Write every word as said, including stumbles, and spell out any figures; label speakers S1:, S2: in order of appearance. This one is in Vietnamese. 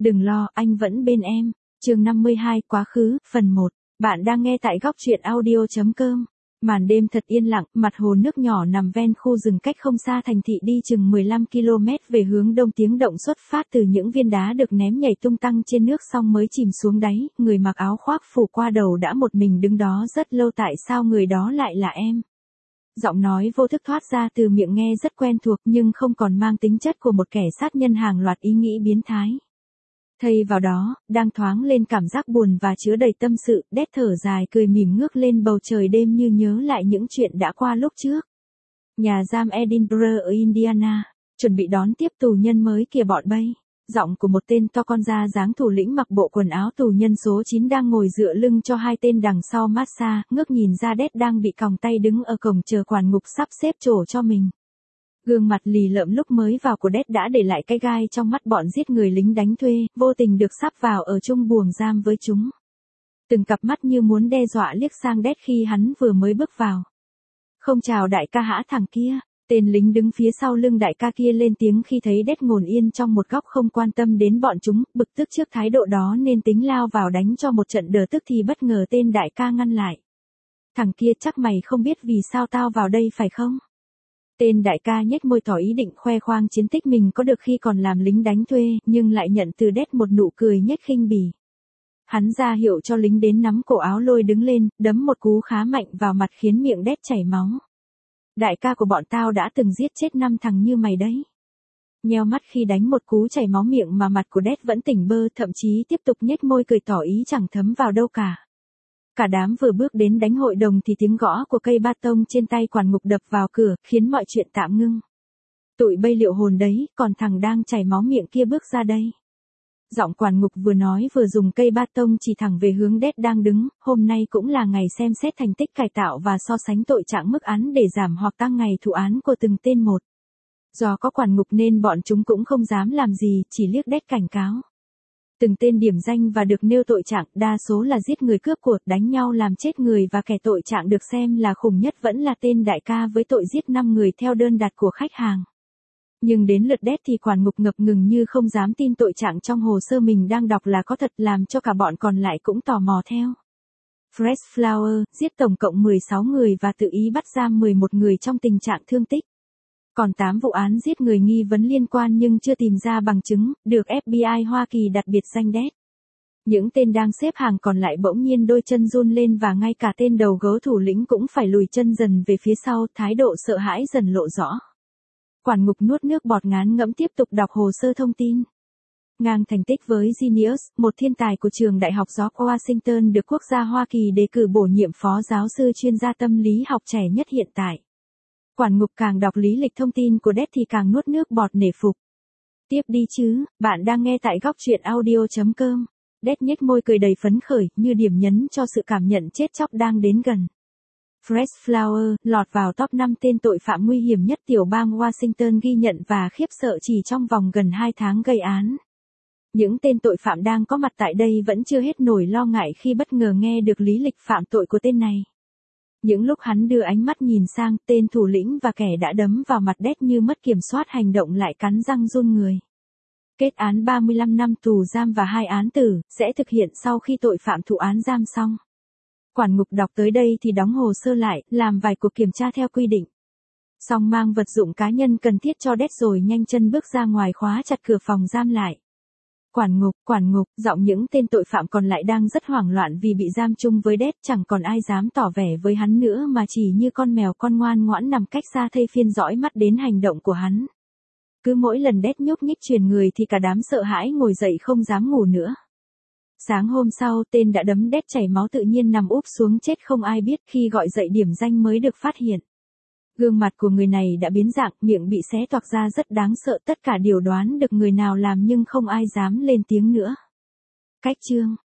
S1: Đừng lo, anh vẫn bên em. Chương năm mươi hai, quá khứ, phần một. Bạn đang nghe tại góc truyện audio chấm com. Màn đêm thật yên lặng, mặt hồ nước nhỏ nằm ven khu rừng cách không xa thành thị đi chừng mười lăm ki lô mét về hướng đông, tiếng động xuất phát từ những viên đá được ném nhảy tung tăng trên nước xong mới chìm xuống đáy, người mặc áo khoác phủ qua đầu đã một mình đứng đó rất lâu. Tại sao người đó lại là em? Giọng nói vô thức thoát ra từ miệng nghe rất quen thuộc nhưng không còn mang tính chất của một kẻ sát nhân hàng loạt ý nghĩ biến thái. Thay vào đó, đang thoáng lên cảm giác buồn và chứa đầy tâm sự, Đét thở dài cười mỉm ngước lên bầu trời đêm như nhớ lại những chuyện đã qua lúc trước. Nhà giam Edinburgh ở Indiana, chuẩn bị đón tiếp tù nhân mới kìa bọn bay. Giọng của một tên to con da dáng thủ lĩnh mặc bộ quần áo tù nhân số chín đang ngồi dựa lưng cho hai tên đằng sau massage, ngước nhìn ra Đét đang bị còng tay đứng ở cổng chờ quản ngục sắp xếp chỗ cho mình. Gương mặt lì lợm lúc mới vào của Đét đã để lại cái gai trong mắt bọn giết người lính đánh thuê, vô tình được sắp vào ở chung buồng giam với chúng. Từng cặp mắt như muốn đe dọa liếc sang Đét khi hắn vừa mới bước vào. Không chào đại ca hả thằng kia? Tên lính đứng phía sau lưng đại ca kia lên tiếng khi thấy Đét ngồi yên trong một góc không quan tâm đến bọn chúng, bực tức trước thái độ đó nên tính lao vào đánh cho một trận đờ tức thì bất ngờ tên đại ca ngăn lại. Thằng kia chắc mày không biết vì sao tao vào đây phải không? Tên đại ca nhếch môi tỏ ý định khoe khoang chiến tích mình có được khi còn làm lính đánh thuê, nhưng lại nhận từ Đét một nụ cười nhếch khinh bỉ. Hắn ra hiệu cho lính đến nắm cổ áo lôi đứng lên, đấm một cú khá mạnh vào mặt khiến miệng Đét chảy máu. Đại ca của bọn tao đã từng giết chết năm thằng như mày đấy. Nheo mắt khi đánh một cú chảy máu miệng mà mặt của Đét vẫn tỉnh bơ, thậm chí tiếp tục nhếch môi cười tỏ ý chẳng thấm vào đâu cả. Cả đám vừa bước đến đánh hội đồng thì tiếng gõ của cây ba tông trên tay quản ngục đập vào cửa, khiến mọi chuyện tạm ngưng. Tụi bay liệu hồn đấy, còn thằng đang chảy máu miệng kia bước ra đây. Giọng quản ngục vừa nói vừa dùng cây ba tông chỉ thẳng về hướng Đét đang đứng. Hôm nay cũng là ngày xem xét thành tích cải tạo và so sánh tội trạng mức án để giảm hoặc tăng ngày thụ án của từng tên một. Do có quản ngục nên bọn chúng cũng không dám làm gì, chỉ liếc Đét cảnh cáo. Từng tên điểm danh và được nêu tội trạng, đa số là giết người cướp của, đánh nhau làm chết người, và kẻ tội trạng được xem là khủng nhất vẫn là tên đại ca với tội giết năm người theo đơn đặt của khách hàng. Nhưng đến lượt Đét thì quản ngục ngập ngừng như không dám tin tội trạng trong hồ sơ mình đang đọc là có thật, làm cho cả bọn còn lại cũng tò mò theo. Fresh Flower giết tổng cộng mười sáu người và tự ý bắt giam mười một người trong tình trạng thương tích. Còn tám vụ án giết người nghi vấn liên quan nhưng chưa tìm ra bằng chứng, được ép bi ai Hoa Kỳ đặt biệt danh Đét. Những tên đang xếp hàng còn lại bỗng nhiên đôi chân run lên và ngay cả tên đầu gấu thủ lĩnh cũng phải lùi chân dần về phía sau, thái độ sợ hãi dần lộ rõ. Quản ngục nuốt nước bọt ngán ngẫm tiếp tục đọc hồ sơ thông tin. Ngang thành tích với Genius, một thiên tài của trường đại học George Washington được quốc gia Hoa Kỳ đề cử bổ nhiệm phó giáo sư chuyên gia tâm lý học trẻ nhất hiện tại. Quản ngục càng đọc lý lịch thông tin của Đét thì càng nuốt nước bọt nể phục. Tiếp đi chứ, bạn đang nghe tại góc truyện audio chấm com. Đét nhếch môi cười đầy phấn khởi, như điểm nhấn cho sự cảm nhận chết chóc đang đến gần. Fresh Flower lọt vào top năm tên tội phạm nguy hiểm nhất tiểu bang Washington ghi nhận và khiếp sợ chỉ trong vòng gần hai tháng gây án. Những tên tội phạm đang có mặt tại đây vẫn chưa hết nỗi lo ngại khi bất ngờ nghe được lý lịch phạm tội của tên này. Những lúc hắn đưa ánh mắt nhìn sang, tên thủ lĩnh và kẻ đã đấm vào mặt Đét như mất kiểm soát hành động lại cắn răng run người. Kết án ba mươi lăm năm tù giam và hai án tử, sẽ thực hiện sau khi tội phạm thụ án giam xong. Quản ngục đọc tới đây thì đóng hồ sơ lại, làm vài cuộc kiểm tra theo quy định. Xong mang vật dụng cá nhân cần thiết cho Đét rồi nhanh chân bước ra ngoài khóa chặt cửa phòng giam lại. Quản ngục, quản ngục, giọng những tên tội phạm còn lại đang rất hoảng loạn vì bị giam chung với Đét, chẳng còn ai dám tỏ vẻ với hắn nữa mà chỉ như con mèo con ngoan ngoãn nằm cách xa thây phiên dõi mắt đến hành động của hắn. Cứ mỗi lần Đét nhúc nhích truyền người thì cả đám sợ hãi ngồi dậy không dám ngủ nữa. Sáng hôm sau, tên đã đấm Đét chảy máu tự nhiên nằm úp xuống chết không ai biết, khi gọi dậy điểm danh mới được phát hiện. Gương mặt của người này đã biến dạng, miệng bị xé toạc ra rất đáng sợ, tất cả đều đoán được người nào làm nhưng không ai dám lên tiếng nữa. Cách chương